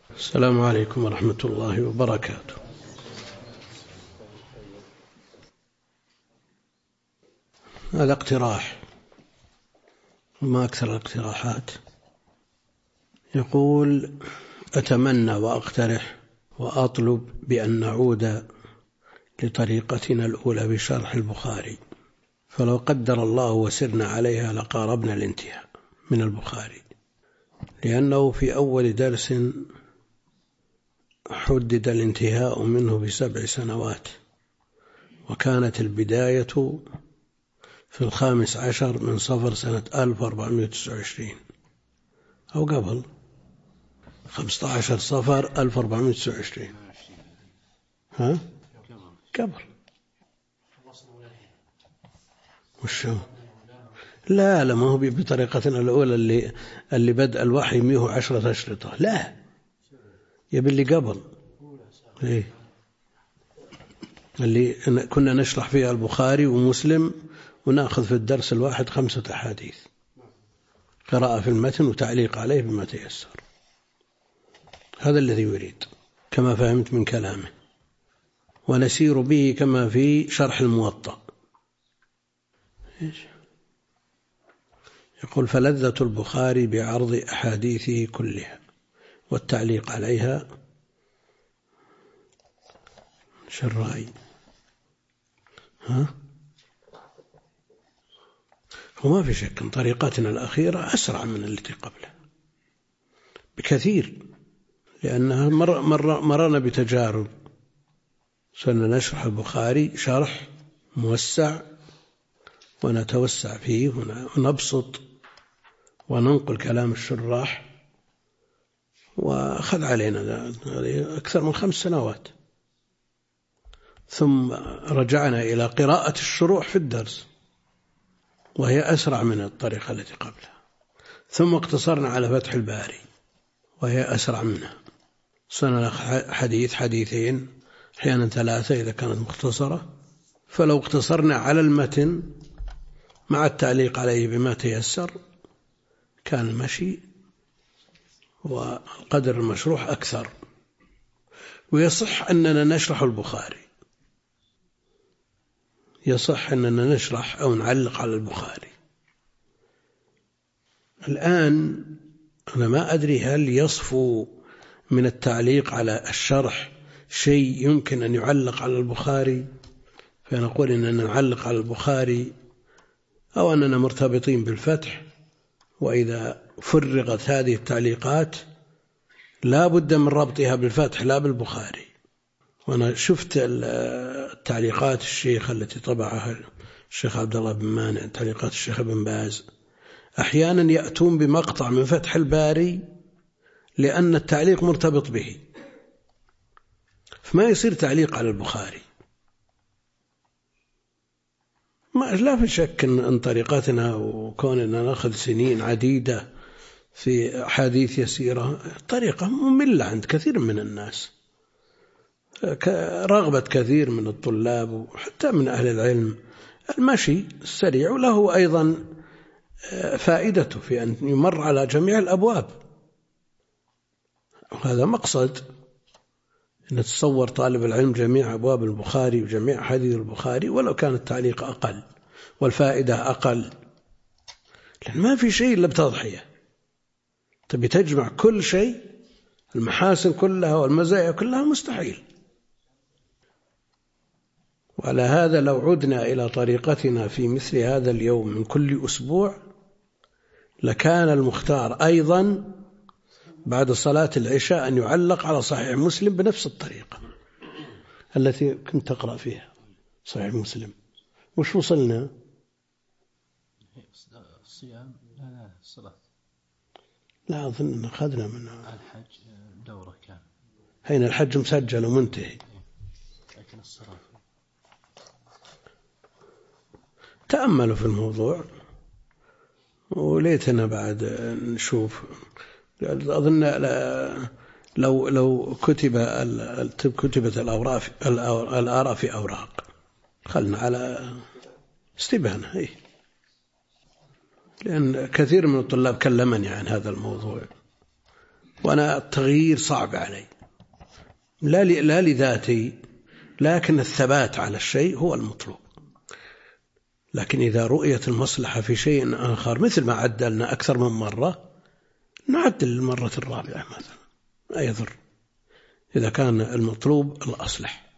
السلام عليكم ورحمة الله وبركاته. هذا اقتراح وما أكثر الاقتراحات. يقول: أتمنى وأقترح وأطلب بأن نعود لطريقتنا الأولى بشرح البخاري، فلو قدر الله وسرنا عليها لقاربنا الانتهاء من البخاري، لأنه في أول درس حدد الانتهاء منه ب7 سنوات، وكانت البداية في 15 من صفر سنة 1429 أو قبل 15 صفر 1429. ها؟ قبل وشو؟ لا ما هو بطريقتنا الأولى اللي بدأ الوحي 110 أشرطة. لا، يبي اللي قبل، إيه، اللي كنا نشرح فيها البخاري ومسلم ونأخذ في الدرس الواحد 5 أحاديث، قراءة في المتن وتعليق عليه بما تيسر. هذا الذي يريد كما فهمت من كلامه، ونسير به كما في شرح الموطأ. يقول: فلذة البخاري بعرض أحاديثه كلها والتعليق عليها. شو الرأي؟ وما في شك أن طريقتنا الأخيرة أسرع من التي قبلها بكثير، لأنها مرنا بتجارب. صرنا نشرح البخاري شرح موسع ونتوسع فيه ونبسط وننقل كلام الشراح، وأخذ علينا أكثر من 5 سنوات. ثم رجعنا إلى قراءة الشروح في الدرس، وهي أسرع من الطريقة التي قبلها. ثم اقتصرنا على فتح الباري، وهي أسرع منها. صرنا حديث حديثين أحيانا 3 إذا كانت مختصرة. فلو اقتصرنا على المتن مع التعليق عليه بما تيسر كان المشي وقدر المشروح أكثر. ويصح أننا نشرح البخاري، يصح أننا نشرح أو نعلق على البخاري. الآن أنا ما أدري هل يصفو من التعليق على الشرح شيء يمكن أن يعلق على البخاري فنقول إننا نعلق على البخاري، أو أننا مرتبطين بالفتح، وإذا فرغت هذه التعليقات لا بد من ربطها بالفتح لا بالبخاري. وأنا شفت التعليقات الشيخ التي طبعها الشيخ عبد الله بن مانع، تعليقات الشيخ ابن باز، أحيانا يأتون بمقطع من فتح الباري لأن التعليق مرتبط به، فما يصير تعليق على البخاري. لا في شك أن طريقتنا وكوننا نأخذ سنين عديدة في أحاديث يسيرة طريقة مملة عند كثير من الناس، رغبة كثير من الطلاب وحتى من أهل العلم المشي السريع، وله أيضا فائدته في أن يمر على جميع الأبواب. وهذا مقصد، أن تتصور طالب العلم جميع أبواب البخاري وجميع حديث البخاري ولو كان التعليق أقل والفائدة أقل، لأن ما في شيء إلا بتضحية. تبي تجمع كل شيء، المحاسن كلها والمزايا كلها، مستحيل. وعلى هذا لو عدنا إلى طريقتنا في مثل هذا اليوم من كل أسبوع لكان المختار أيضا بعد صلاة العشاء أن يعلق على صحيح مسلم بنفس الطريقة التي كنت تقرأ فيها صحيح مسلم. وش وصلنا؟ الصيام لا الصلاة. لا أظن أن أخذنا منها الحج دورة كان حين الحج مسجل ومنتهي، لكن الصلاة تأملوا في الموضوع وليتنا بعد نشوف. أظن لو كتبت الآراء في أوراق خلنا على استبانة، لأن كثير من الطلاب كلمني عن هذا الموضوع وأنا التغيير صعب علي، لا لذاتي، لكن الثبات على الشيء هو المطلوب. لكن إذا رؤيت المصلحة في شيء آخر، مثل ما عدلنا أكثر من مرة، نعدل المرة الرابعة مثلا، لا يضر إذا كان المطلوب الأصلح.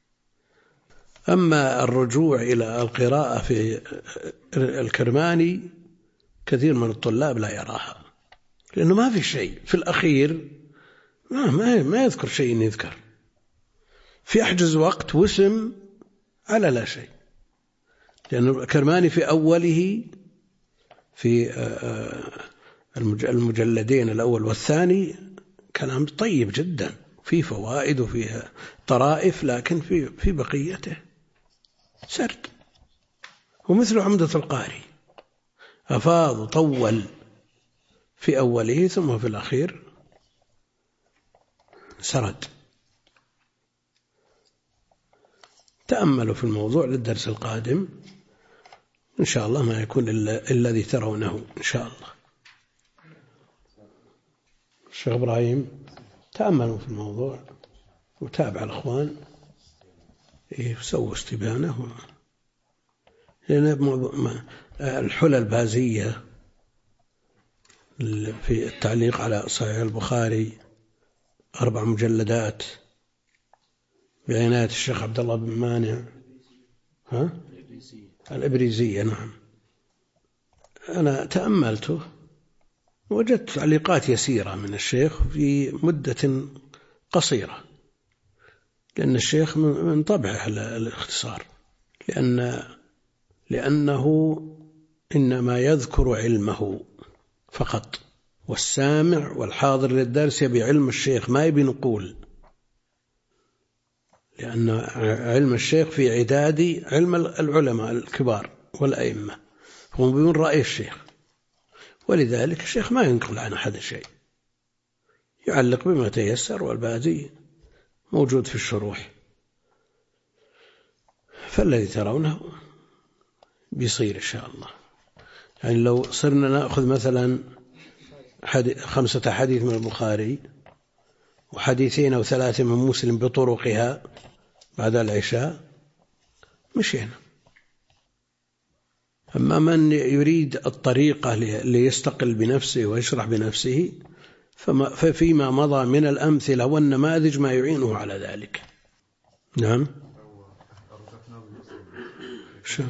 أما الرجوع إلى القراءة في الكرماني كثير من الطلاب لا يراها، لأنه ما في شيء في الأخير، ما يذكر شيء يذكر في أحجز وقت وسم على لا شيء. لأن الكرماني في أوله في المجلدين الأول والثاني كلام طيب جدا، فيه فوائد وفيه طرائف، لكن في بقيته سرد. ومثل عمدة القاري أفاض وطول في أوله، ثم في الأخير سرد. تأملوا في الموضوع للدرس القادم إن شاء الله، ما يكون إلا الذي ترونه إن شاء الله. الشيخ إبراهيم تأملوا في الموضوع وتابع الأخوان سووا استبانة. لأن الحلى البازية في التعليق على صحيح البخاري 4 مجلدات بعناية الشيخ عبد الله بن مانع، الإبريزية، نعم. أنا تأملته وجدت تعليقات يسيرة من الشيخ في مدة قصيرة، لأن الشيخ من طبعه الاختصار، لأنه إنما يذكر علمه فقط، والسامع والحاضر للدرس يبي علم الشيخ، ما يبي نقول، لأن علم الشيخ في عداد علم العلماء الكبار والأئمة، هم بيقولون رأي الشيخ، ولذلك الشيخ ما ينقل عن أحد شيء، يعلق بما تيسر، والباقي موجود في الشروح. فالذي ترونه بيصير إن شاء الله. يعني لو صرنا نأخذ مثلا 5 أحاديث من البخاري و2 أو 3 من مسلم بطرقها بعد العشاء، مشينا. أما من يريد الطريقة ليستقل بنفسه ويشرح بنفسه، ففيما مضى من الأمثلة والنماذج ما يعينه على ذلك. نعم. شو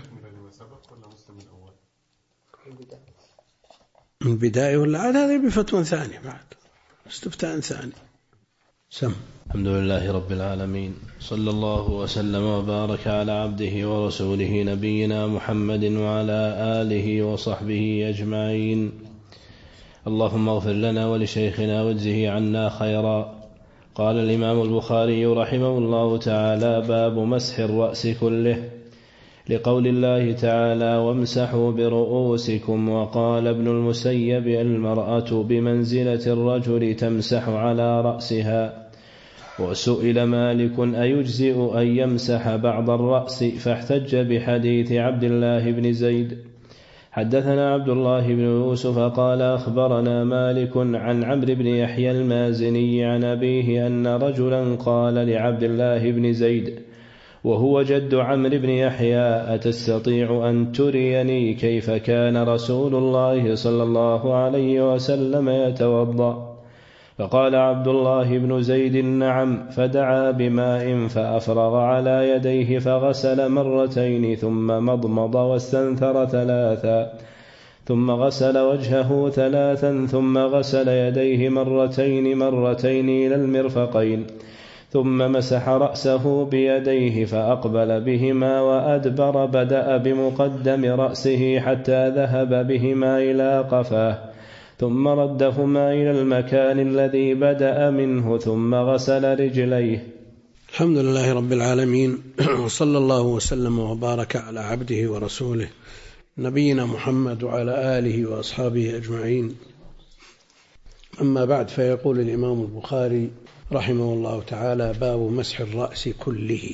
من بداية ولا عاد؟ هذا بفتوى ثانية بعد، استفتاء ثاني. سم. الحمد لله رب العالمين، صلى الله وسلم وبارك على عبده ورسوله نبينا محمد وعلى آله وصحبه أجمعين. اللهم اغفر لنا ولشيخنا واجزه عنا خيرا. قال الإمام البخاري رحمه الله تعالى: باب مسح الرأس كله، لقول الله تعالى: وامسحوا برؤوسكم. وقال ابن المسيب: المرأة بمنزلة الرجل تمسح على رأسها. وسئل مالك: أيجزئ أن يمسح بعض الرأس؟ فاحتج بحديث عبد الله بن زيد. حدثنا عبد الله بن يوسف قال: أخبرنا مالك عن عمرو بن يحيى المازني عن أبيه أن رجلا قال لعبد الله بن زيد وهو جد عمرو بن يحيى: أتستطيع أن تريني كيف كان رسول الله صلى الله عليه وسلم يتوضأ؟ فقال عبد الله بن زيد: نعم. فدعا بماء فأفرغ على يديه فغسل 2 ثم مضمض واستنثر 3 ثم غسل وجهه 3 ثم غسل يديه مرتين إلى المرفقين ثم مسح رأسه بيديه فأقبل بهما وأدبر، بدأ بمقدم رأسه حتى ذهب بهما إلى قفاه ثم ردهما إلى المكان الذي بدأ منه ثم غسل رجليه. الحمد لله رب العالمين، وصلى الله وسلم وبارك على عبده ورسوله نبينا محمد وعلى آله وأصحابه أجمعين. أما بعد، فيقول الإمام البخاري رحمه الله تعالى: باب مسح الرأس كله.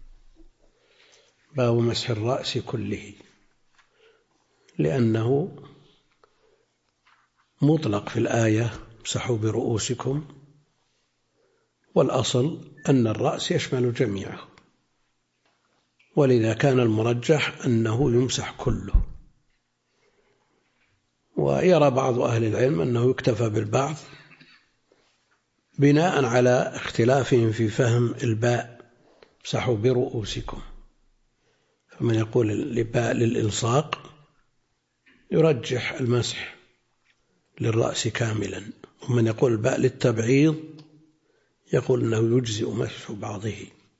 باب مسح الرأس كله، لأنه مطلق في الآية امسحوا برؤوسكم، والأصل أن الرأس يشمل جميعه، ولذا كان المرجح أنه يمسح كله. ويرى بعض أهل العلم أنه يكتفى بالبعض بناء على اختلافهم في فهم الباء امسحوا برؤوسكم، فمن يقول الباء للإلصاق يرجح المسح للرأس كاملا، ومن يقول الباء للتبعيض يقول أنه يجزئ مسح بعضه.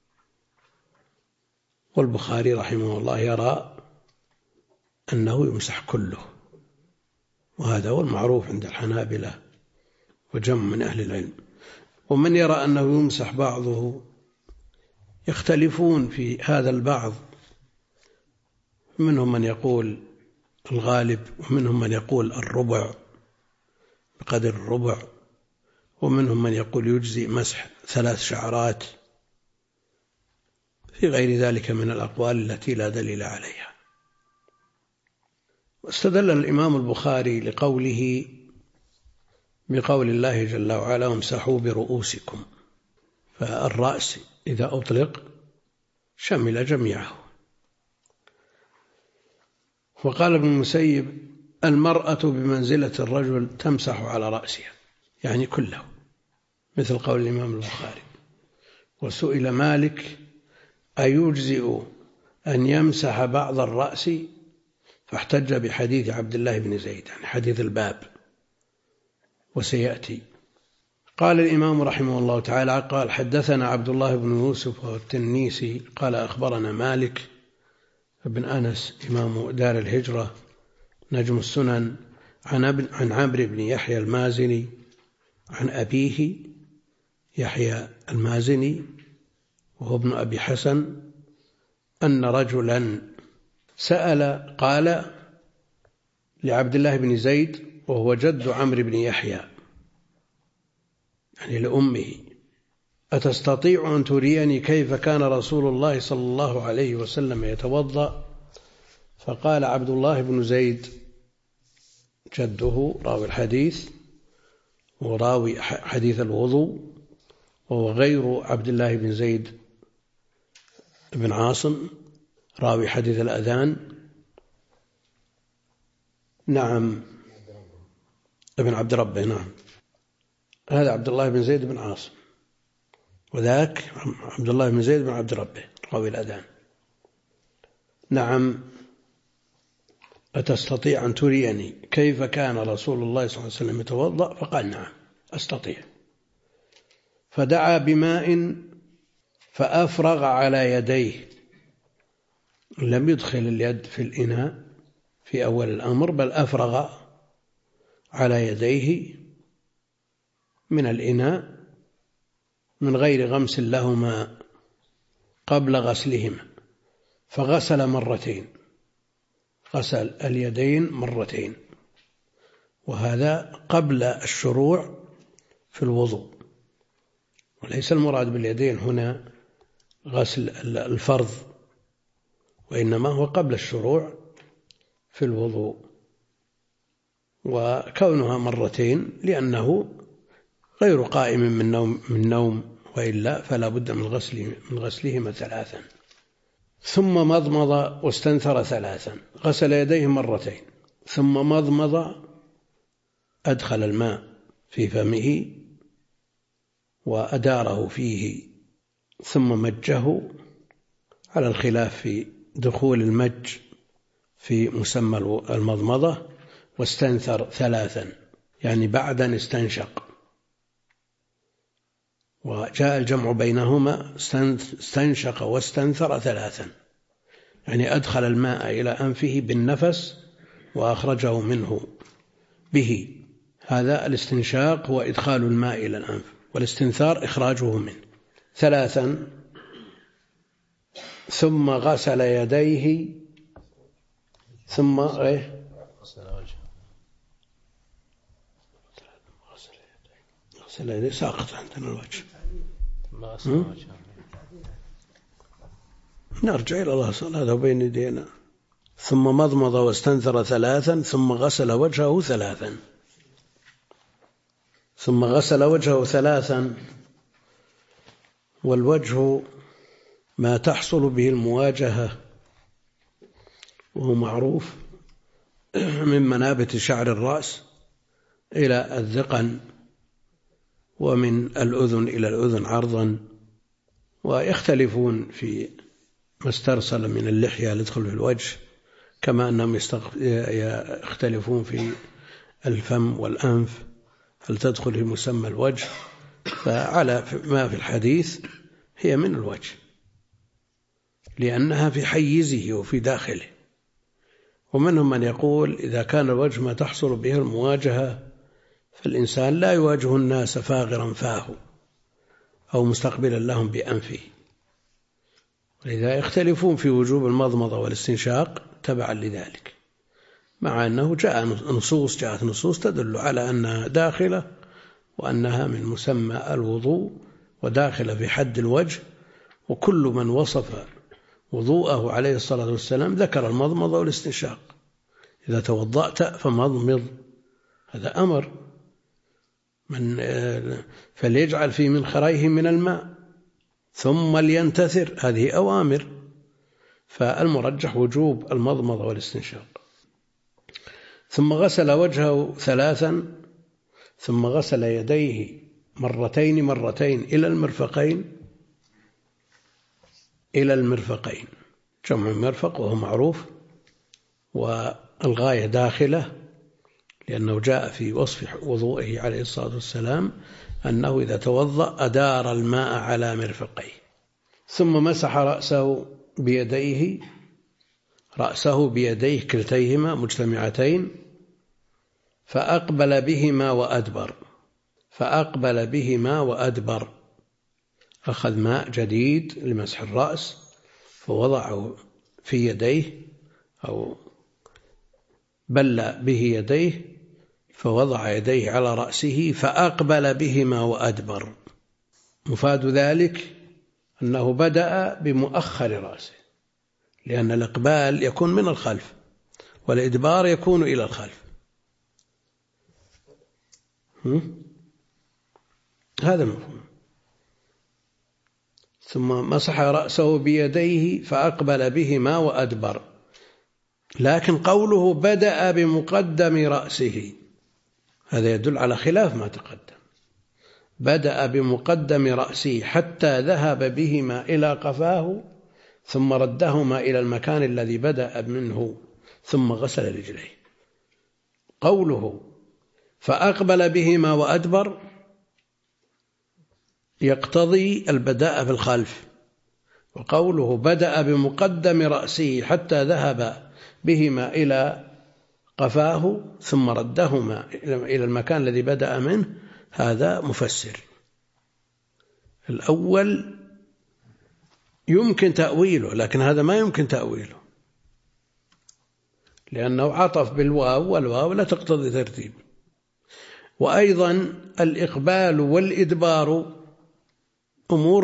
والبخاري رحمه الله يرى أنه يمسح كله، وهذا هو المعروف عند الحنابلة وجمع من أهل العلم. ومن يرى أنه يمسح بعضه يختلفون في هذا البعض، منهم من يقول الغالب، ومنهم من يقول الربع بقدر الربع، ومنهم من يقول يجزي مسح 3 شعرات، في غير ذلك من الأقوال التي لا دليل عليها. واستدل الإمام البخاري لقوله بقول الله جل وعلا وامسحوا برؤوسكم، فالرأس إذا أطلق شمل جميعه. وقال ابن المسيب المرأة بمنزلة الرجل تمسح على رأسها، يعني كله، مثل قول الإمام البخاري. وسئل مالك أيجزئ أن يمسح بعض الرأس، فاحتج بحديث عبد الله بن زيد، يعني حديث الباب، وسيأتي. قال الإمام رحمه الله تعالى قال حدثنا عبد الله بن يوسف والتنيسي قال أخبرنا مالك بن أنس إمام دار الهجرة نجم السنن عن عمرو بن يحيى المازني عن أبيه يحيى المازني وهو ابن أبي حسن أن رجلا سأل قال لعبد الله بن زيد وهو جد عمرو بن يحيى يعني لأمه أتستطيع أن تريني كيف كان رسول الله صلى الله عليه وسلم يتوضأ؟ فقال عبد الله بن زيد جده راوي الحديث وراوي حديث الوضوء، وهو غير عبد الله بن زيد بن عاصم راوي حديث الأذان، نعم ابن عبد ربه، نعم هذا عبد الله بن زيد بن عاصم، وذاك عبد الله بن زيد بن عبد ربه راوي الأذان. نعم أتستطيع أن تريني كيف كان رسول الله صلى الله عليه وسلم يتوضأ؟ فقال نعم أستطيع. فدعا بماء فأفرغ على يديه، لم يدخل اليد في الإناء في أول الأمر، بل أفرغ على يديه من الإناء من غير غمس لهما قبل غسلهما، فغسل مرتين، غسل اليدين مرتين، وهذا قبل الشروع في الوضوء، وليس المراد باليدين هنا غسل الفرض، وإنما هو قبل الشروع في الوضوء. وكونها مرتين لأنه غير قائم من نوم وإلا فلا بد من غسلهما 3. ثم مضمض واستنثر 3، غسل يديه مرتين، ثم مضمض أدخل الماء في فمه وأداره فيه، ثم مجه على الخلاف في دخول المج في مسمى المضمضة، واستنثر 3 يعني بعد أن استنشق، وجاء الجمع بينهما استنشق واستنثر 3 يعني أدخل الماء إلى أنفه بالنفس وأخرجه منه به، هذا الاستنشاق هو إدخال الماء إلى الأنف، والاستنثار إخراجه منه 3. ثم غسل يديه ثم غسل يديه ساقط عندنا الوجه، نرجع إلى الأصل هذا بين يدينا. ثم مضمض واستنثر 3 ثم غسل وجهه 3 ثم غسل وجهه 3. والوجه ما تحصل به المواجهة، وهو معروف من منابت شعر الرأس إلى الذقن، ومن الأذن إلى الأذن عرضا. ويختلفون في ما استرسل من اللحية يدخل في الوجه، كما أنهم يختلفون في الفم والأنف هل تدخل في مسمى الوجه. فعلى ما في الحديث هي من الوجه، لأنها في حيزه وفي داخله. ومنهم من يقول إذا كان الوجه ما تحصل به المواجهة، فالإنسان لا يواجه الناس فاغرا فاه أو مستقبلا لهم بأنفه. ولذا يختلفون في وجوب المضمضة والاستنشاق تبعا لذلك، مع أنه جاءت نصوص تدل على أنها داخلة، وأنها من مسمى الوضوء وداخلة في حد الوجه. وكل من وصف وضوءه عليه الصلاة والسلام ذكر المضمضة والاستنشاق. إذا توضأت فمضمض، هذا أمر فليجعل في منخريه من الماء ثم لينتثر، هذه أوامر. فالمرجح وجوب المضمضة والاستنشاق. ثم غسل وجهه 3، ثم غسل يديه مرتين إلى المرفقين. جمع مرفق وهو معروف، والغاية داخلة، لأنه جاء في وصف وضوئه عليه الصلاة والسلام أنه إذا توضأ أدار الماء على مرفقيه. ثم مسح رأسه بيديه كلتيهما مجتمعتين، فأقبل بهما وأدبر. أخذ ماء جديد لمسح الرأس فوضعه في يديه، أو بل به يديه فوضع يديه على رأسه فأقبل بهما وأدبر. مفاد ذلك أنه بدأ بمؤخر رأسه، لأن الإقبال يكون من الخلف والإدبار يكون إلى الخلف. هذا المفهوم. ثم مسح رأسه بيديه فأقبل بهما وأدبر. لكن قوله بدأ بمقدم رأسه هذا يدل على خلاف ما تقدم. بدأ بمقدم رأسه حتى ذهب بهما إلى قفاه، ثم ردهما إلى المكان الذي بدأ منه، ثم غسل رجليه. قوله فأقبل بهما وأدبر يقتضي البداء في الخلف، وقوله بدأ بمقدم رأسه حتى ذهب بهما إلى قفاه ثم ردهما إلى المكان الذي بدأ منه، هذا مفسر. الأول يمكن تأويله، لكن هذا ما يمكن تأويله، لأنه عطف بالواو، والواو لا تقتضي ترتيب. وأيضا الإقبال والإدبار أمور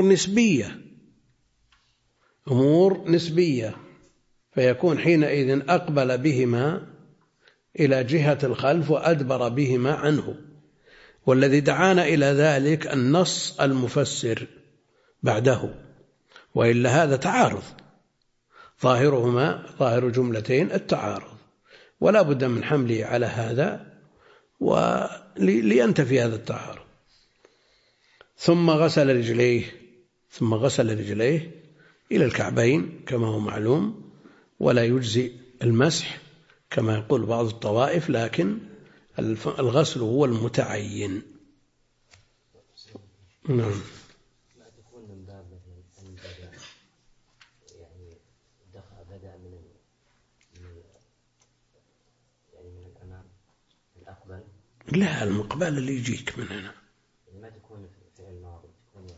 نسبية، فيكون حينئذ أقبل بهما إلى جهة الخلف وأدبر بهما عنه. والذي دعانا إلى ذلك النص المفسر بعده، وإلا هذا تعارض، ظاهر جملتين التعارض، ولا بد من حمله على هذا لينتفي هذا التعارض. ثم غسل رجليه إلى الكعبين كما هو معلوم، ولا يجزي المسح كما يقول بعض الطوائف، لكن الغسل هو المتعين. نعم. لا تكون من باب يعني بدأ من الأمام الأقبل. لا، المقبل اللي يجيك من هنا ما تكون فعل ماضي، تكون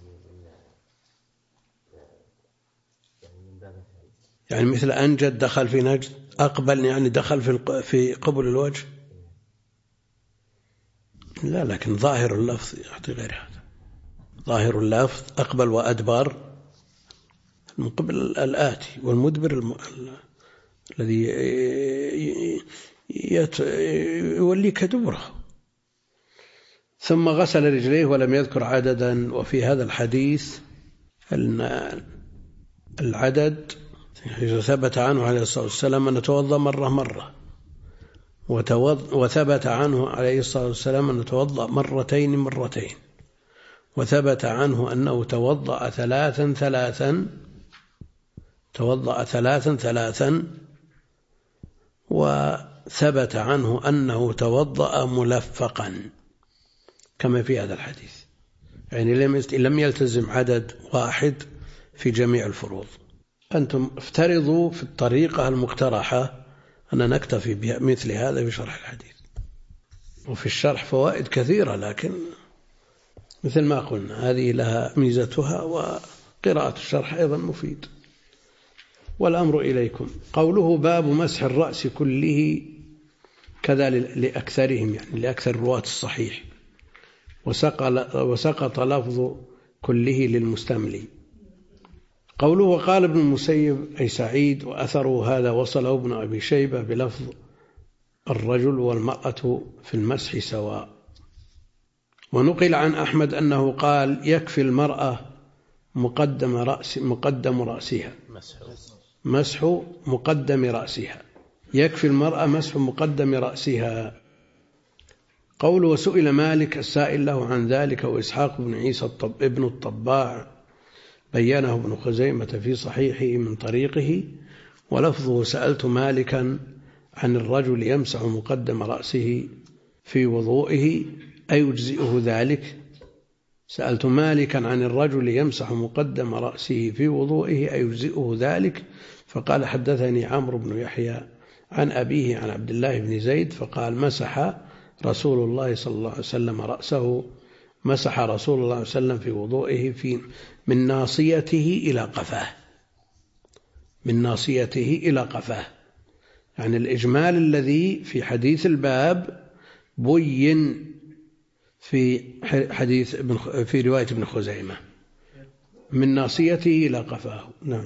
من باب يعني مثل أنجد دخل في نجد، أقبل يعني دخل في قبل الوجه. لا، لكن ظاهر اللفظ يعطي غير هذا. ظاهر اللفظ أقبل وأدبر، المقبل الآتي، والمدبر الذي يوليك دبره. ثم غسل رجليه ولم يذكر عددا. وفي هذا الحديث أن العدد ثبت عنه عليه الصلاة والسلام أن توضأ مرة، وثبت عنه عليه الصلاة والسلام أن توضأ مرتين، وثبت عنه أنه توضأ ثلاثا، وثبت عنه أنه توضأ ملفقا كما في هذا الحديث، يعني لم يلتزم عدد واحد في جميع الفروض. أنتم افترضوا في الطريقة المقترحة أن نكتفي بمثل هذا في شرح الحديث. وفي الشرح فوائد كثيرة، لكن مثل ما قلنا هذه لها ميزتها، وقراءة الشرح أيضا مفيد. والأمر إليكم. قوله باب مسح الرأس كله كذا لأكثرهم، يعني لأكثر رواة الصحيح، وسقط لفظ كله للمستملي. قوله قال ابن المسيب أي سعيد، وأثره هذا وصله ابن أبي شيبة بلفظ الرجل والمرأة في المسح سواء. ونقل عن أحمد أنه قال يكفي المرأة مقدم رأسها، مسح مقدم رأسها، يكفي المرأة مسح مقدم رأسها. قول وسئل مالك السائل له عن ذلك وإسحاق بن عيسى ابن الطباع بينه ابن خزيمة في صحيحه من طريقه، ولفظه سألت مالكا عن الرجل يمسح مقدم رأسه في وضوئه أيجزئه ذلك؟ سألت مالكا عن الرجل يمسح مقدم رأسه في وضوئه أيجزئه ذلك؟ فقال حدثني عمرو بن يحيى عن أبيه عن عبد الله بن زيد فقال مسح رسول الله صلى الله عليه وسلم رأسه، مسح رسول الله صلى الله عليه وسلم في وضوئه من ناصيته إلى قفاه، من ناصيته إلى قفاه. يعني الإجمال الذي في حديث الباب بين في حديث في رواية ابن خزيمة من ناصيته إلى قفاه. نعم.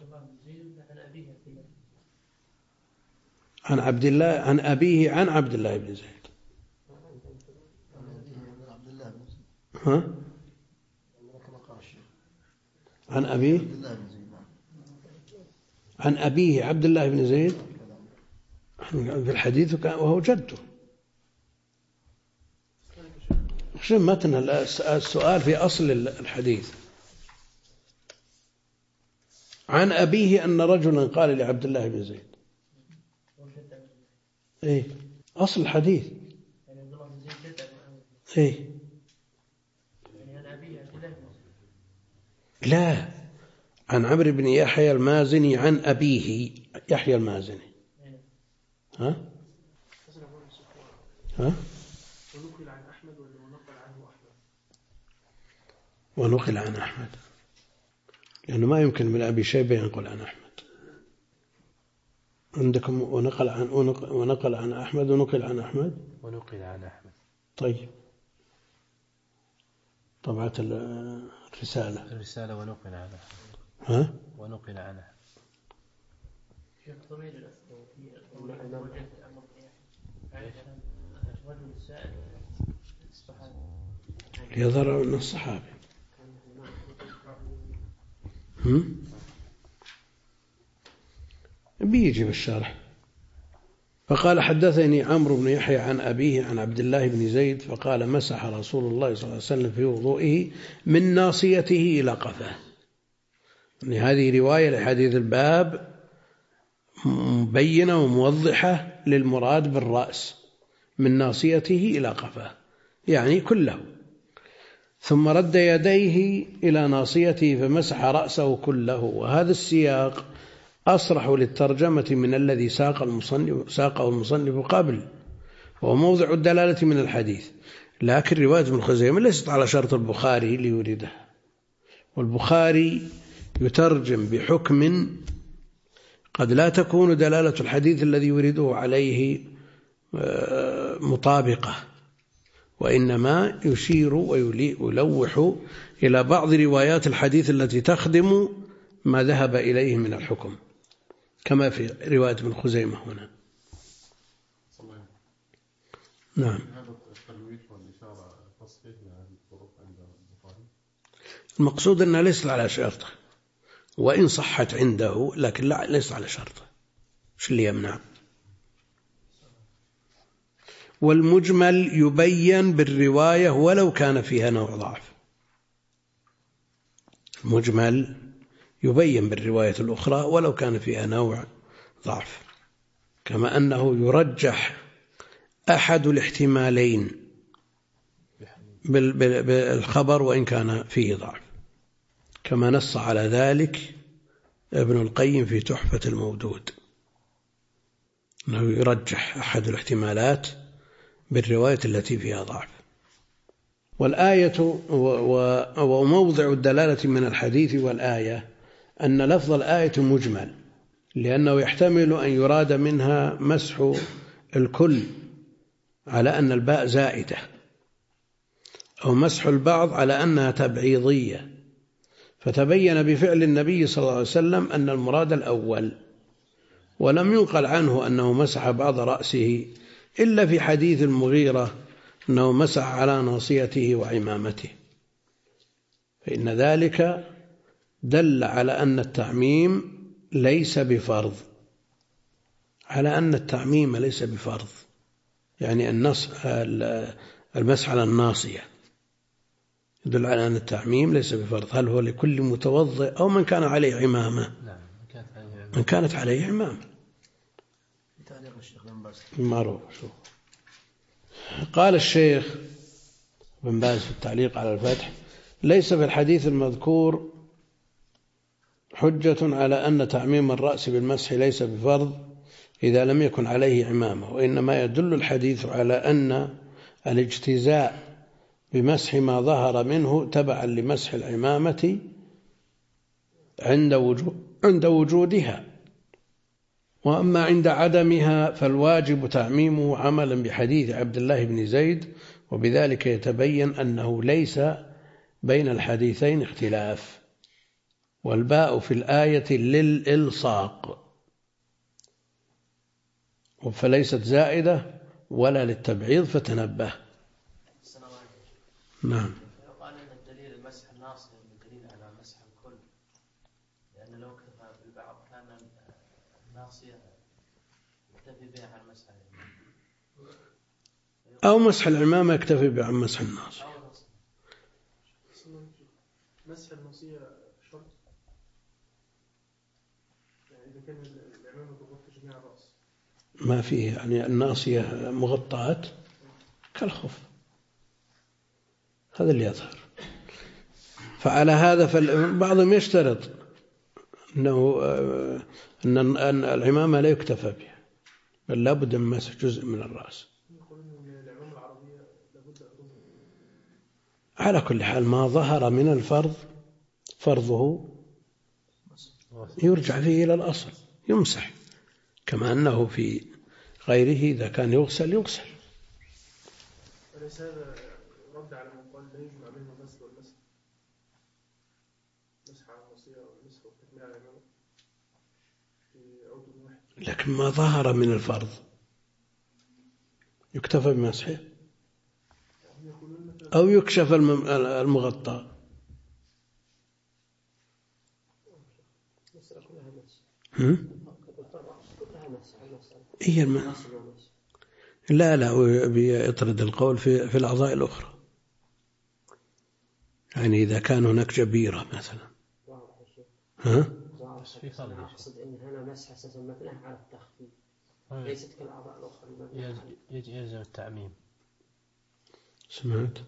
عن عبد الله عن أبيه عن عبد الله بن زيد. ها؟ عن أبيه عن أبيه عبد الله بن زيد في الحديث وهو جده. شو متن السؤال في أصل الحديث؟ عن أبيه أن رجلا قال لعبد الله بن زيد. إيه أصل الحديث. إيه لا، عن عمرو بن يحيى المازني عن أبيه يحيى المازني. ها؟ ونقل عن أحمد ونقل عن أحمد، لأنه ما يمكن من أبي شيبة ينقل عن أحمد. عندكم ونقل عن أحمد ونقل عن أحمد ونقل عن أحمد. طيب طبعة الرسالة ونقل عن أحمد. ها؟ ونقل عن أحمد. يظهر أن الصحابي بيجي بالشرح. فقال حدثني عمرو بن يحيى عن أبيه عن عبد الله بن زيد فقال مسح رسول الله صلى الله عليه وسلم في وضوئه من ناصيته إلى قفاه. يعني هذه رواية لحديث الباب مبينة وموضحة للمراد بالرأس من ناصيته إلى قفاه، يعني كله. ثم رد يديه إلى ناصيته فمسح رأسه كله. وهذا السياق أصرح للترجمة من الذي ساقه المصنف قبل، وهو موضع الدلالة من الحديث. لكن رواية ابن خزيمة ليست على شرط البخاري ليوردها، والبخاري يترجم بحكم قد لا تكون دلالة الحديث الذي يريده عليه مطابقة، وإنما يشير ويلوح إلى بعض روايات الحديث التي تخدم ما ذهب إليه من الحكم، كما في رواية ابن خزيمة هنا. نعم. هذا التلويح والإشارة المقصود أنها ليست على شرطه، وإن صحت عنده لكن لا ليست على شرطه. إيش اللي يمنع؟ والمجمل يبين بالرواية ولو كان فيها نوع ضعف. المجمل يبين بالرواية الأخرى ولو كان فيها نوع ضعف، كما أنه يرجح أحد الاحتمالين بالخبر وإن كان فيه ضعف، كما نص على ذلك ابن القيم في تحفة المودود، أنه يرجح أحد الاحتمالات بالرواية التي فيها ضعف. والآية وموضع الدلالة من الحديث والآية أن لفظ الآية مجمل، لأنه يحتمل أن يراد منها مسح الكل على أن الباء زائدة، أو مسح البعض على أنها تبعيضية، فتبين بفعل النبي صلى الله عليه وسلم أن المراد الأول، ولم ينقل عنه أنه مسح بعض رأسه إلا في حديث المغيرة أنه مسح على ناصيته وعمامته، فإن ذلك دل على أن التعميم ليس بفرض، على أن التعميم ليس بفرض، يعني المسح على الناصية يدل على أن التعميم ليس بفرض. هل هو لكل متوضئ أو من كان عليه عمامة؟ من كانت عليه عمامة. معروف. قال الشيخ بن باز في التعليق على الفتح: ليس في الحديث المذكور حجة على أن تعميم الرأس بالمسح ليس بفرض إذا لم يكن عليه عمامة، وإنما يدل الحديث على أن الاجتزاء بمسح ما ظهر منه تبعا لمسح العمامة عند وجودها، وأما عند عدمها فالواجب تعميمه عملا بحديث عبد الله بن زيد، وبذلك يتبين أنه ليس بين الحديثين اختلاف، والباء في الآية للإلصاق فليست زائدة ولا للتبعيض، فتنبه. نعم. يقال أن الدليل المسح الناصي الدليل على مسح الكل، لأن لو اكتفى بالبعض كان الناصية يكتفي بها عن مسح العمامة، أو مسح العمامة يكتفي بعن مسح الناصية. مسح الناصية شرط، يعني إذا كان العمامة تغطي جميع الرأس ما فيه، يعني الناصية مغطاة كالخف، هذا اللي يظهر. فعلى هذا بعضهم يشترط أن العمامة لا يكتفى بها، بل لا بد من مسح جزء من الرأس. على كل حال ما ظهر من الفرض فرضه يرجع فيه إلى الأصل، يمسح، كما أنه في غيره إذا كان يغسل. أليس هذا رد على من قال لا يجمع بين المسح والمسح، مسح على الناصية والمسح والتكميل على العمامة في عضو واحد، لكن ما ظهر من الفرض يكتفى بمسحه أو يكشف المغطى. لا بيطرد القول في الأعضاء الأخرى، يعني إذا كان هناك جبيرة مثلا. أقصد إن هنا مسح أساسا مثلا على التخفيف، ليست كالأعضاء الأخرى. يلزم التعميم. سمعت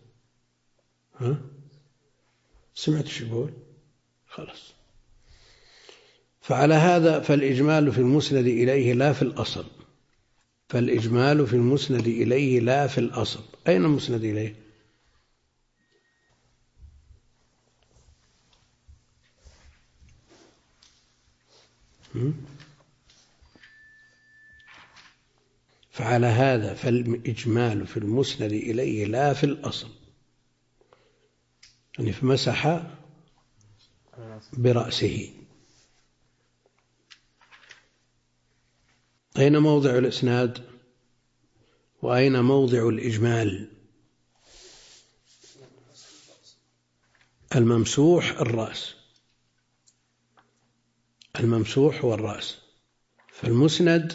شو يقول؟ خلاص. فعلى هذا فالإجمال في المسند إليه لا في الأصل، فالإجمال في المسند إليه لا في الأصل. أين المسند إليه؟ فعلى هذا فالإجمال في المسند إليه لا في الأصل، يعني فمسح برأسه. أين موضع الإسناد وأين موضع الإجمال؟ الممسوح الرأس، الممسوح هو الرأس، فالمسند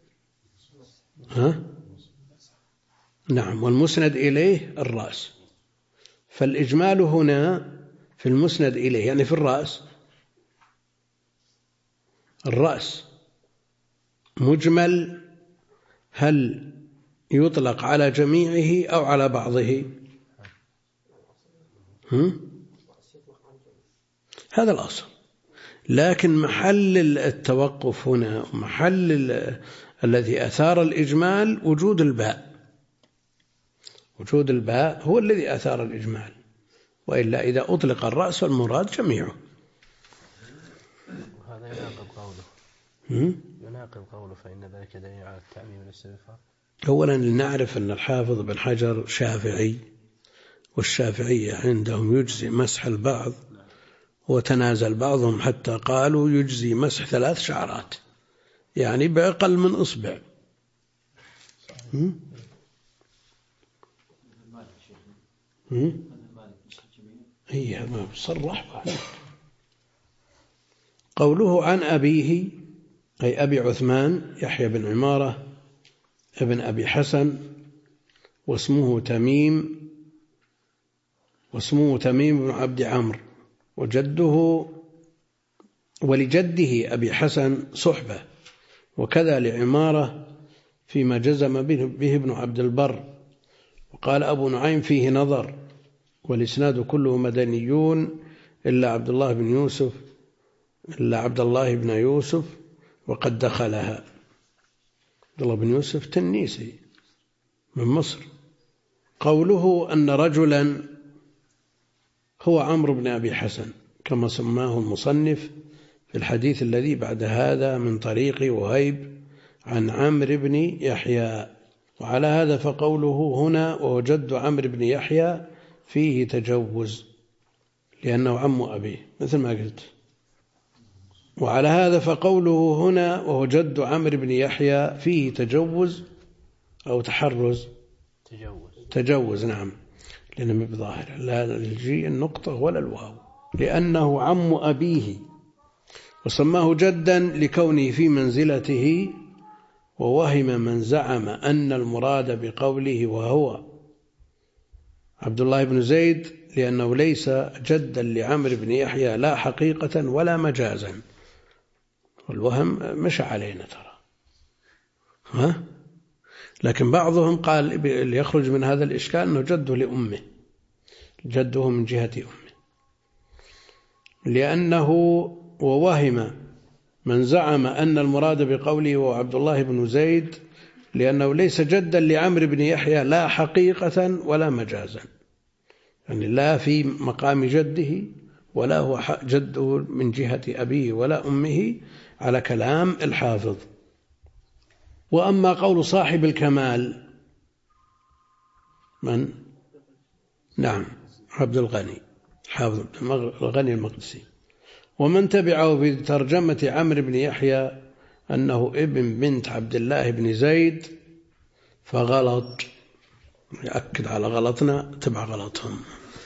نعم، والمسند إليه الرأس، فالإجمال هنا في المسند إليه يعني في الرأس مجمل، هل يطلق على جميعه أو على بعضه؟ هذا الأصل. لكن محل التوقف هنا، محل الذي أثار الإجمال وجود الباء، وجود الباء هو الذي أثار الإجمال، وإلا إذا أطلق الرأس والمراد جميعه. وهذا يناقض قوله فإن ذلك دليل على التعميم والاستغفار. أولا لنعرف أن الحافظ بن حجر شافعي، والشافعية عندهم يجزي مسح البعض، وتنازل بعضهم حتى قالوا يجزي مسح 3 شعرات، يعني بأقل من إصبع. هي ما صرح. قوله عن أبيه أي أبي عثمان يحيى بن عمارة ابن أبي حسن، واسمه تميم بن عبد عمرو، ولجده أبي حسن صحبة، وكذا لعمارة فيما جزم به ابن عبد البر. وقال أبو نعيم فيه نظر، والإسناد كله مدنيون إلا عبد الله بن يوسف وقد دخلها. عبد الله بن يوسف تنيسي من مصر. قوله أن رجلا هو عمرو بن أبي حسن كما سماه المصنف في الحديث الذي بعد هذا من طريق وهيب عن عمرو بن يحيى. وعلى هذا فقوله هنا وهو جد عمرو بن يحيى فيه تجوز، لأنه عم أبيه مثل ما قلت. وعلى هذا فقوله هنا وهو جد عمرو بن يحيى فيه تجوز أو تحرز، تجوز نعم، لأنه بظاهر لا الجي النقطة ولا الواو، لأنه عم أبيه، وسماه جدا لكونه في منزلته. ووهم من زعم أن المراد بقوله وهو عبد الله بن زيد لأنه ليس جدا لعمرو بن يحيى لا حقيقة ولا مجازا. والوهم مشى علينا ترى، لكن بعضهم قال ليخرج من هذا الإشكال أنه جده لأمه، جده من جهة أمه، لأنه ووهم من زعم أن المراد بقوله هو عبد الله بن زيد لأنه ليس جدا لعمرو بن يحيى لا حقيقة ولا مجازا، يعني لا في مقام جده ولا هو جده من جهة أبيه ولا أمه على كلام الحافظ. وأما قول صاحب الكمال من؟ نعم عبد الغني، حافظ عبد الغني المقدسي. ومن تبعه في ترجمة عمرو بن يحيى أنه ابن بنت عبد الله بن زيد فغلط، يأكد على غلطنا تبع غلطهم.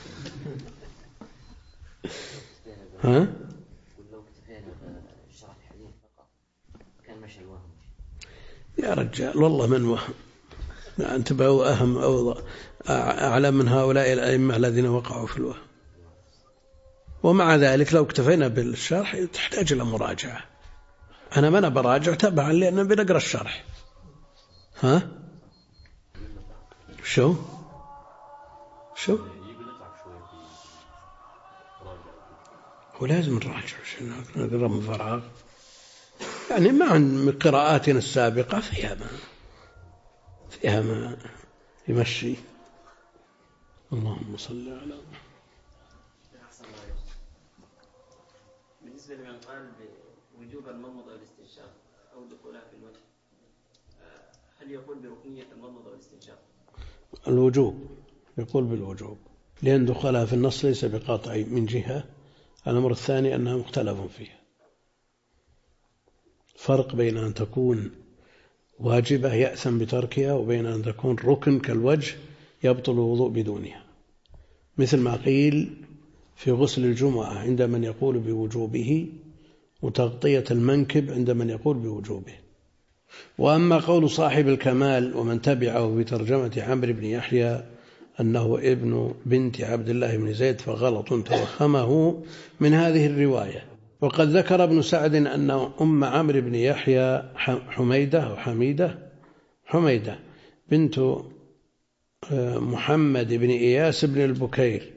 يا رجال والله من وهم، انتبهوا أهم أو أعلم من هؤلاء الأئمة الذين وقعوا في الوهم. ومع ذلك لو اكتفينا بالشرح تحتاج إلى مراجعة. أنا ما براجع تبعا لأننا بنقرأ الشرح. شو هو لازم نراجع نقرأ من فراغ، يعني ما عن قراءاتنا السابقة فيها ما يمشي. اللهم صل على بالنسبة لمن قال بوجوب المضمضة والاستنشاق أو دخولها في الوجه، هل يقول بركنية المضمضة والاستنشاق؟ الوجوب، يقول بالوجوب، لأن دخولها في النص ليس بقاطع من جهة. الأمر الثاني أنها مختلف فيها، فرق بين أن تكون واجبة يأثم بتركها وبين أن تكون ركن كالوجه يبطل الوضوء بدونها، مثل ما قيل في غسل الجمعة عند من يقول بوجوبه، وتغطية المنكب عند من يقول بوجوبه. وأما قول صاحب الكمال ومن تبعه بترجمة عمرو بن يحيى أنه ابن بنت عبد الله بن زيد فغلط توهمه من هذه الرواية. وقد ذكر ابن سعد أن أم عمرو بن يحيى حميدة بنت محمد بن إياس بن البكير،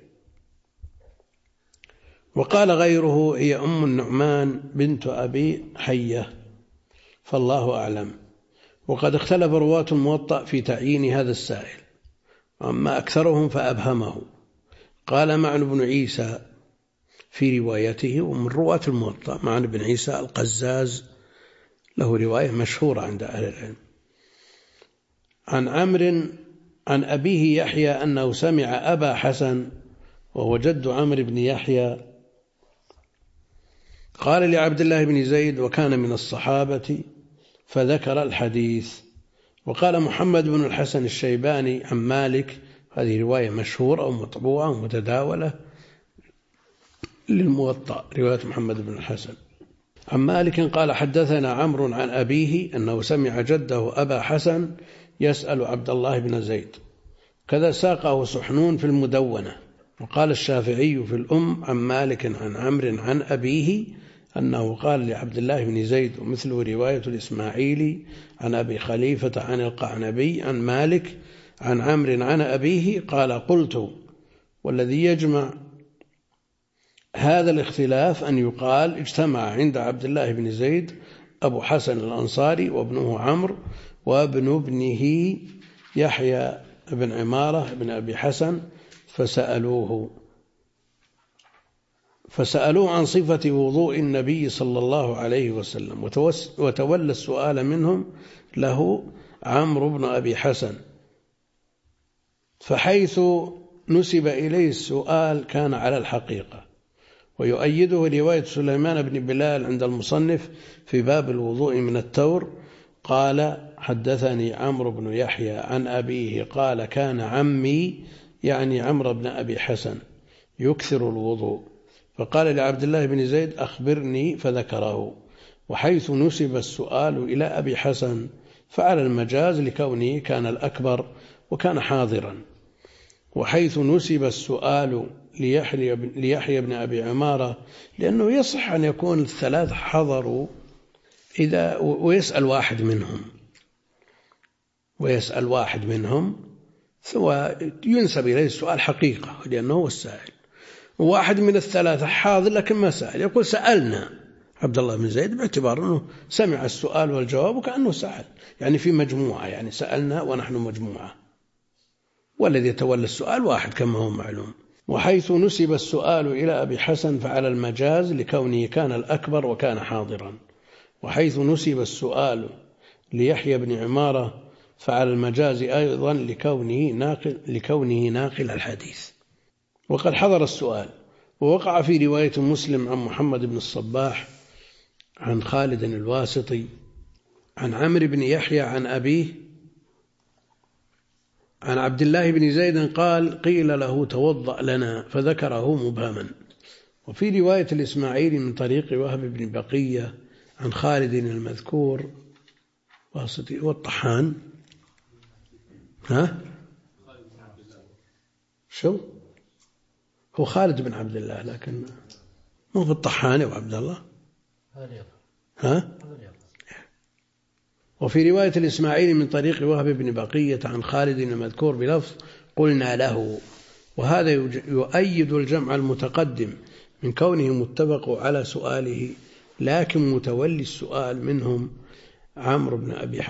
وقال غيره هي أم النعمان بنت أبي حية، فالله أعلم. وقد اختلف رواة الموطأ في تعيين هذا السائل، أما أكثرهم فأبهمه. قال معن بن عيسى في روايته، ومن رواة الموطأ معن بن عيسى القزاز له رواية مشهورة عند أهل العلم عن عمرو عن أبيه يحيى أنه سمع أبا حسن وهو جد عمرو بن يحيى قال لعبد الله بن زيد وكان من الصحابة فذكر الحديث. وقال محمد بن الحسن الشيباني عن مالك، هذه رواية مشهورة ومطبوعة ومتداولة للموطأ، رواية محمد بن الحسن عن مالك قال حدثنا عمرو عن أبيه أنه سمع جده أبا حسن يسأل عبد الله بن زيد، كذا ساقه سحنون في المدونة. وقال الشافعي في الأم عن مالك عن عمرو عن أبيه أنه قال لعبد الله بن زيد، ومثله رواية الإسماعيلي عن أبي خليفة عن القعنبي عن مالك عن عمرو عن أبيه قال قلت والذي يجمع هذا الاختلاف أن يقال اجتمع عند عبد الله بن زيد أبو حسن الأنصاري وابنه عمرو وابن ابنه يحيى بن عمارة بن أبي حسن فسألوه عن صفة وضوء النبي صلى الله عليه وسلم، وتولى السؤال منهم له عمرو بن أبي حسن، فحيث نسب إليه السؤال كان على الحقيقة. ويؤيده رواية سليمان بن بلال عند المصنف في باب الوضوء من التور قال حدثني عمرو بن يحيى عن أبيه قال كان عمي يعني عمرو بن أبي حسن يكثر الوضوء، فقال لعبد الله بن زيد أخبرني فذكره. وحيث نسب السؤال إلى أبي حسن فعلى المجاز لكونه كان الأكبر وكان حاضرا. وحيث نسب السؤال ليحيى بن أبي عمارة لأنه يصح أن يكون الثلاث حضروا ويسأل واحد منهم وينسب إليه السؤال حقيقة لأنه هو السائل، وواحد من الثلاثة حاضر لكن ما سأل، يقول سألنا عبد الله بن زيد باعتبار أنه سمع السؤال والجواب وكأنه سأل، يعني في مجموعة، يعني سألنا ونحن مجموعة، والذي يتولى السؤال واحد كما هو معلوم. وحيث نسب السؤال إلى أبي حسن فعلى المجاز لكونه كان الأكبر وكان حاضرا. وحيث نسب السؤال ليحيى بن عمارة فعلى المجاز أيضا لكونه ناقل الحديث. وقد حضر السؤال. ووقع في رواية مسلم عن محمد بن الصباح عن خالد الواسطي عن عمرو بن يحيى عن أبيه عن عبد الله بن زيد قال قيل له توضأ لنا فذكره مبهما. وفي رواية الإسماعيلي من طريق وهب بن بقية عن خالد المذكور واسطي والطحان شو هو خالد بن عبد الله لكن مو بالطحان وعبد الله وفي رواية الإسماعيلي من طريق وهب بن بقية عن خالد المذكور بلفظ قلنا له. وهذا يؤيد الجمع المتقدم من كونه متفق على سؤاله، لكن متولي السؤال منهم عمرو بن أبي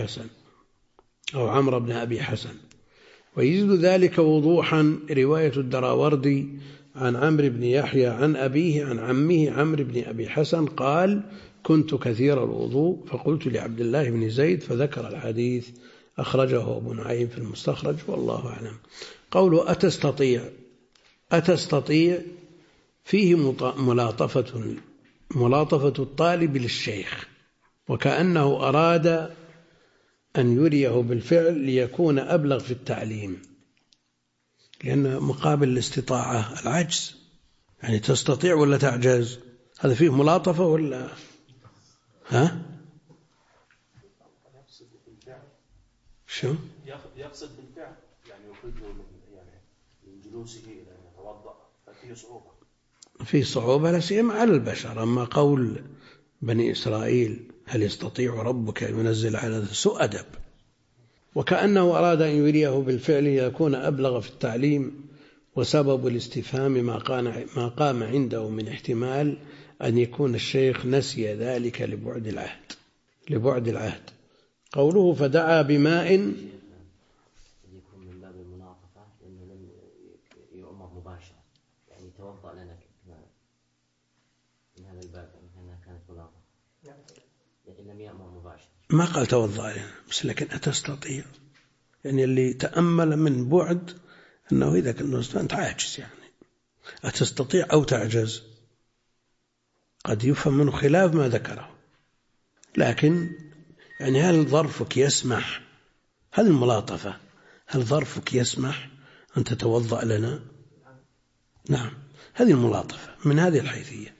حسن. ويزيد ذلك وضوحا رواية الدراوردي عن عمرو بن يحيى عن أبيه عن عمه عمرو بن أبي حسن قال كنت كثير الوضوء فقلت لعبد الله بن زيد فذكر الحديث، أخرجه أبو نعيم في المستخرج والله أعلم. قوله أتستطيع فيه ملاطفة الطالب للشيخ، وكأنه أراد أن يريه بالفعل ليكون أبلغ في التعليم، لأن مقابل الاستطاعة العجز، يعني تستطيع ولا تعجز؟ هذا فيه ملاطفة ولا ها؟ يقصد بالفعل. شو؟ يقصد بالفعل يعني يخرجه من جلوسه إلى أن يتوضأ، ففيه صعوبة. فيه صعوبة لا سيما على البشر. أما قول بني إسرائيل هل يستطيع ربك أن ينزل على سوء أدب، وكأنه أراد أن يريه بالفعل يكون أبلغ في التعليم، وسبب الاستفهام ما قام عنده من احتمال أن يكون الشيخ نسي ذلك لبعد العهد. قوله فدعا بماء يكون من باب المناطفة لأنه لم يؤمر مباشرة، يعني توضأ لنا من هذا الباب أنها كانت مناطفة، لكن لم يأمر مباشرة. ما قال توضأ لنا، بس لكن أتستطيع، يعني اللي تأمل من بعد أنه إذا كنت أنت عاجز، يعني أتستطيع أو تعجز، قد يفهم منه خلاف ما ذكره. لكن يعني هل ظرفك يسمح، هذه الملاطفة، هل ظرفك يسمح أن تتوضأ لنا؟ نعم، هذه الملاطفة من هذه الحيثية.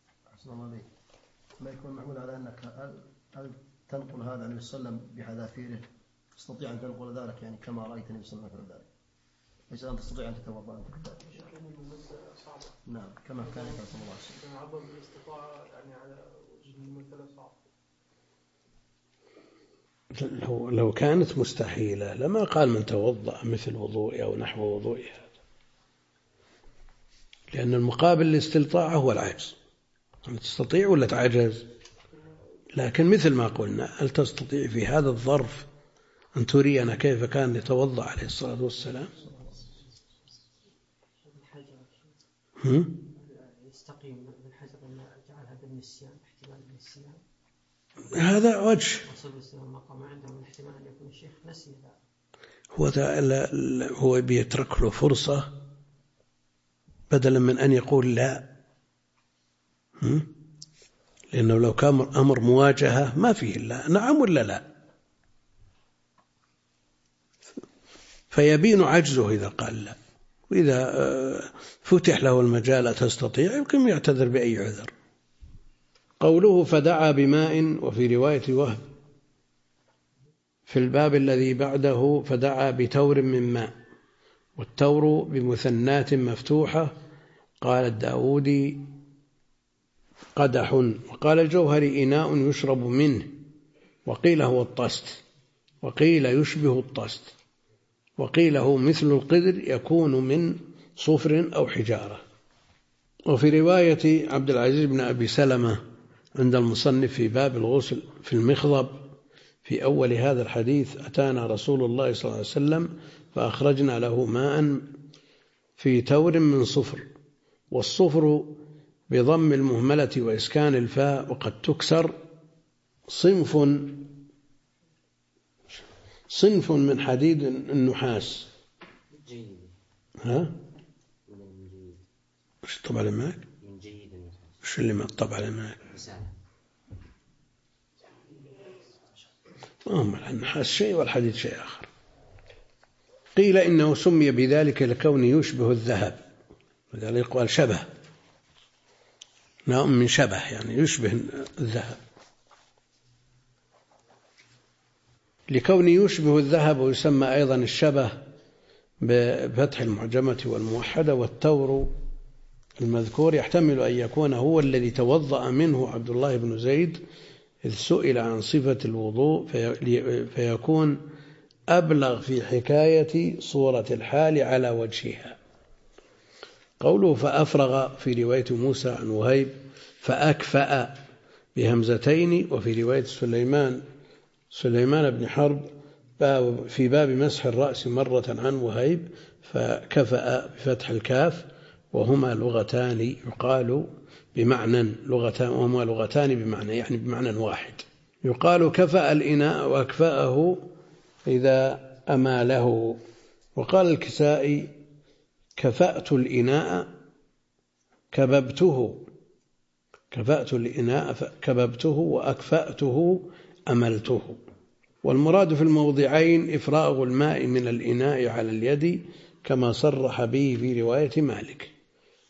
ما يكون معمول على أنك هل تنقل هذا النبي صلى الله عليه وسلم بحذافيره، تستطيع أن تنقل ذلك يعني كما رأيت النبي صلى الله عليه وسلم ذلك، ليس أن تستطيع أن تتوضأ أنت كذلك. نعم كما كان يفعل صلى الله عليه وسلم. عظم الاستطاعة يعني على وجه المثل صعب. لو كانت مستحيلة لما قال من توضأ مثل وضوئي أو نحو وضوئي هذا، لأن المقابل للاستطاعة هو العجز. تستطيع ولا تعجز؟ لكن مثل ما قلنا، هل تستطيع في هذا الظرف أن ترينا كيف كان يتوضأ عليه الصلاة والسلام؟ يستقيم ابن حجر أن جعلها بالنسيان، احتمال بالنسيان، هذا وجه. ما عنده من احتمال أن يكون الشيخ نسي هو بيترك له فرصة بدلا من أن يقول لا. لأنه لو كان أمر مواجهة ما فيه لا، نعم ولا لا، فيبين عجزه إذا قال لا. وإذا فتح له المجال تستطيع يمكن يعتذر بأي عذر. قوله فدعا بماء، وفي رواية وهب في الباب الذي بعده فدعا بتور من ماء، والتور بمثنات مفتوحة. قال الداودي قدح، وقال الجوهري إناء يشرب منه، وقيل هو الطست، وقيل يشبه الطست، وقيل هو مثل القدر يكون من صفر أو حجارة. وفي رواية عبد العزيز بن أبي سلمة عند المصنف في باب الغسل في المخضب في أول هذا الحديث أتانا رسول الله صلى الله عليه وسلم فأخرجنا له ماء في تور من صفر، والصفر بضم المهملة وإسكان الفاء وقد تكسر، صنف من حديد النحاس. ها؟ وش طبع الماء؟ وش اللي ما طبع الماء؟ النحاس شيء والحديد شيء آخر. قيل إنه سمي بذلك لكونه يشبه الذهب، وذلك قال شبه، نوع من شبه يعني يشبه الذهب، لكونه يشبه الذهب. ويسمى أيضا الشبه بفتح المعجمة والموحدة. والتور المذكور يحتمل أن يكون هو الذي توضأ منه عبد الله بن زيد إذ سئل عن صفة الوضوء، فيكون أبلغ في حكاية صورة الحال على وجهها. قوله فأفرغ في رواية موسى عن وهيب فأكفأ بهمزتين، وفي رواية سليمان بن حرب في باب مسح الرأس مرة عن وهيب فكفأ بفتح الكاف، وهما لغتان يقال بمعنى لغتان، وهما لغتان بمعنى يعني بمعنى واحد. يقال كفأ الإناء وأكفأه إذا أماله. وقال الكسائي كفأت الإناء كببته، كفأت الإناء كببته وأكفأته أملته. والمراد في الموضعين إفراغ الماء من الإناء على اليد كما صرح به في رواية مالك.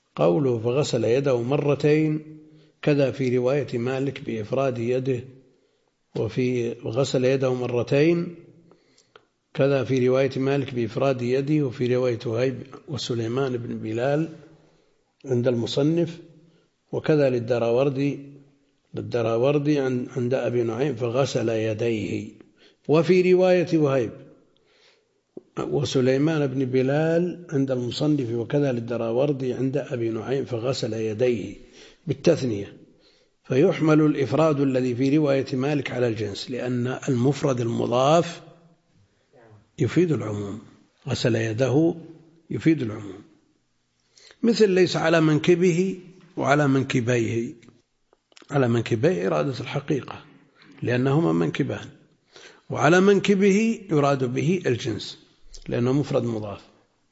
قوله فغسل يده مرتين كذا في رواية مالك بإفراد يده، وفي غسل يده مرتين كذا في رواية مالك بإفراد يده، وفي رواية وهيب وسليمان بن بلال عند المصنف، وكذا للدراوردي عند أبي نعيم فغسل يديه. وفي رواية وهيب وسليمان بن بلال عند المصنف وكذا للدراوردي عند أبي نعيم فغسل يديه بالتثنية، فيحمل الإفراد الذي في رواية مالك على الجنس، لأن المفرد المضاف يفيد العموم، غسل يده يفيد العموم، مثل ليس على منكبه وعلى منكبيه. على منكبيه إرادة الحقيقة لأنهما منكبان، وعلى منكبه يراد به الجنس لأنه مفرد مضاف.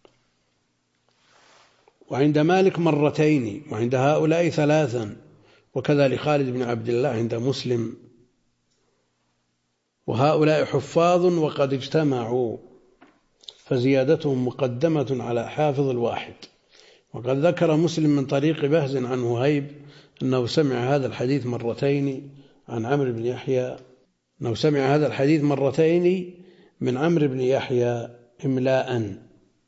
وعند مالك مرتين، وعند هؤلاء ثلاثا، وكذا لخالد بن عبد الله عند مسلم. وهؤلاء حفاظ وقد اجتمعوا، فزيادتهم مقدمة على حافظ الواحد. وقد ذكر مسلم من طريق بهز عن وهيب أنه سمع هذا الحديث مرتين عن عمرو بن يحيى، أنه سمع هذا الحديث مرتين من عمرو بن يحيى إملاء.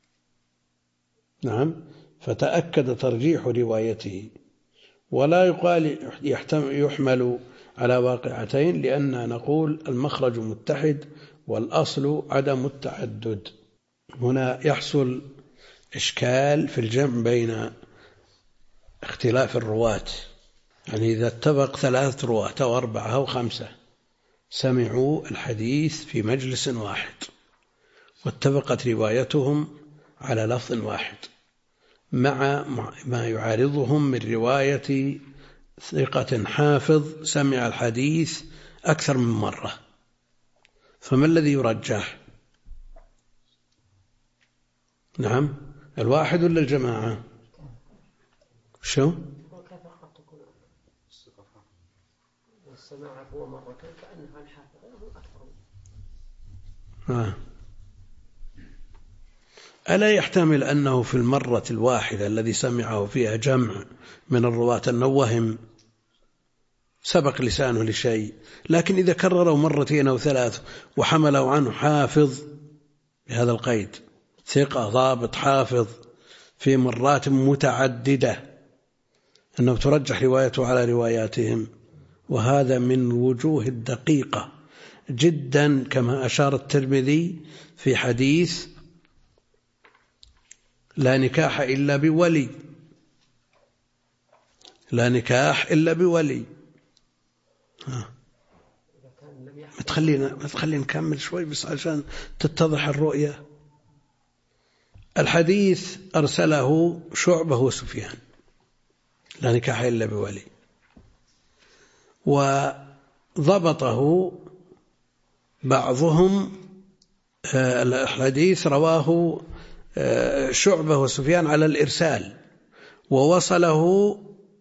نعم، فتأكد ترجيح روايته. ولا يقال يحمل على واقعتين، لأن نقول المخرج متحد والأصل عدم التعدد. هنا يحصل إشكال في الجمع بين اختلاف الرواة، يعني إذا اتفق 3 رواة أو 4 أو 5 سمعوا الحديث في مجلس واحد واتفقت روايتهم على لفظ واحد مع ما يعارضهم من رواية ثقة حافظ سمع الحديث أكثر من مرة، فما الذي يرجح؟ نعم، الواحد ولا الجماعة؟ شو؟ السماع هو مرتين كأنها الحافظ أكثر. ألا يحتمل أنه في المرة الواحدة الذي سمعه فيها جمع من الرواة أنه وهم سبق لسانه لشيء، لكن إذا كرروا 2 أو 3 وحملوا عنه حافظ بهذا القيد، ثقة ضابط حافظ في مرات متعددة، أنه ترجح روايته على رواياتهم، وهذا من وجوه الدقيقة جدا، كما أشار الترمذي في حديث لا نكاح إلا بولي، لا نكاح إلا بولي. ما تخلينا نكمل شوي بس عشان تتضح الرؤية. الحديث أرسله شعبة وسفيان، لا نكاح إلا بولي، وضبطه بعضهم. الحديث رواه شعبة وسفيان على الإرسال، ووصله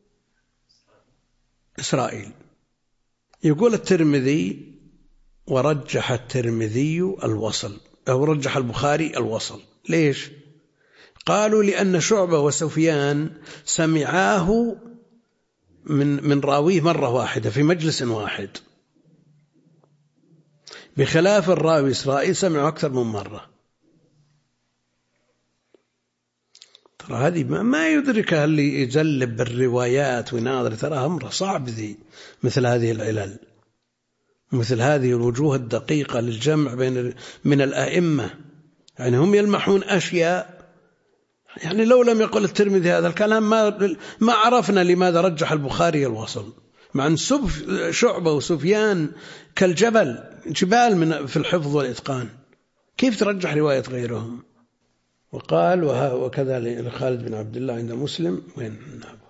إسرائيل. يقول الترمذي ورجح الترمذي الوصل، أو رجح البخاري الوصل. ليش؟ قالوا لأن شعبة وسفيان سمعاه من راويه مرة واحدة في مجلس واحد، بخلاف الراوي إسرائيل سمعه أكثر من مرة. ترى هذه ما يدركها اللي يجلب بالروايات ويناظر، ترى أمر صعب ذي، مثل هذه العلل، مثل هذه الوجوه الدقيقة للجمع بين من الأئمة. يعني هم يلمحون أشياء، يعني لو لم يقل الترمذي هذا الكلام ما عرفنا لماذا رجح البخاري الوصل، مع أن شعبة وسفيان جبال في الحفظ والإتقان، كيف ترجح رواية غيرهم؟ وقال وكذا لخالد بن عبد الله عند مسلم وين النابه.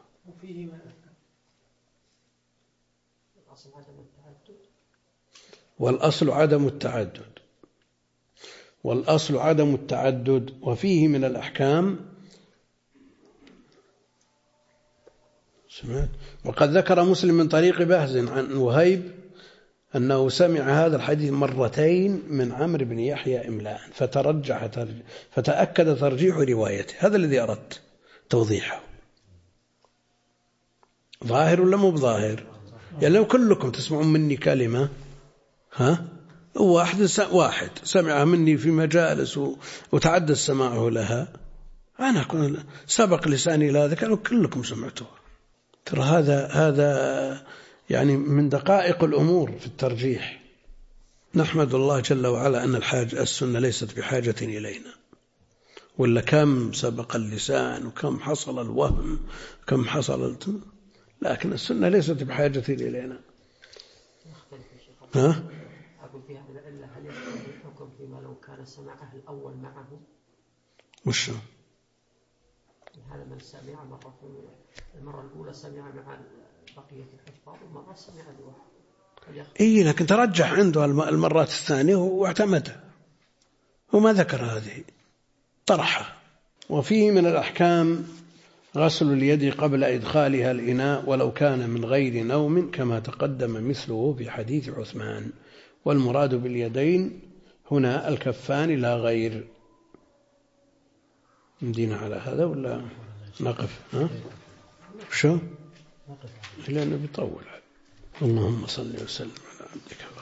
والأصل عدم التعدد، والأصل عدم التعدد، وفيه من الأحكام. سمعت؟ وقد ذكر مسلم من طريق بهز عن وهيب أنه سمع هذا الحديث مرتين من عمرو بن يحيى إملاء، فتأكد ترجيح روايته. هذا الذي أردت توضيحه. ظاهر ولا مو بظاهر؟ يعني لو كلكم تسمعون مني كلمة واحد سمعها مني في مجالس وتعدد سماعه لها، أنا أكون سبق لساني لهذا كانوا كلكم سمعتوها. ترى هذا يعني من دقائق الأمور في الترجيح. نحمد الله جل وعلا أن السنة ليست بحاجة إلينا، ولا كم سبق اللسان وكم حصل الوهم كم حصل لكن السنة ليست بحاجة إلينا. أقول في هذه العلة هل يختلف الحكم فيما لو كان سمعه الأول معه؟ وش هذا من سمع المرة الأولى سمع مع بقية الحفاظ ومرة سمع لوحده. لكن ترجح عنده المرات الثانية واعتمدها وما ذكر هذه طرحها. وفيه من الأحكام غسل اليد قبل إدخالها الإناء ولو كان من غير نوم كما تقدم مثله في حديث عثمان، والمراد باليدين هنا الكفان لا غير. ندينا على هذا ولا نقف؟ شو؟ لأنه بيطول. اللهم صل وسلم على عبدك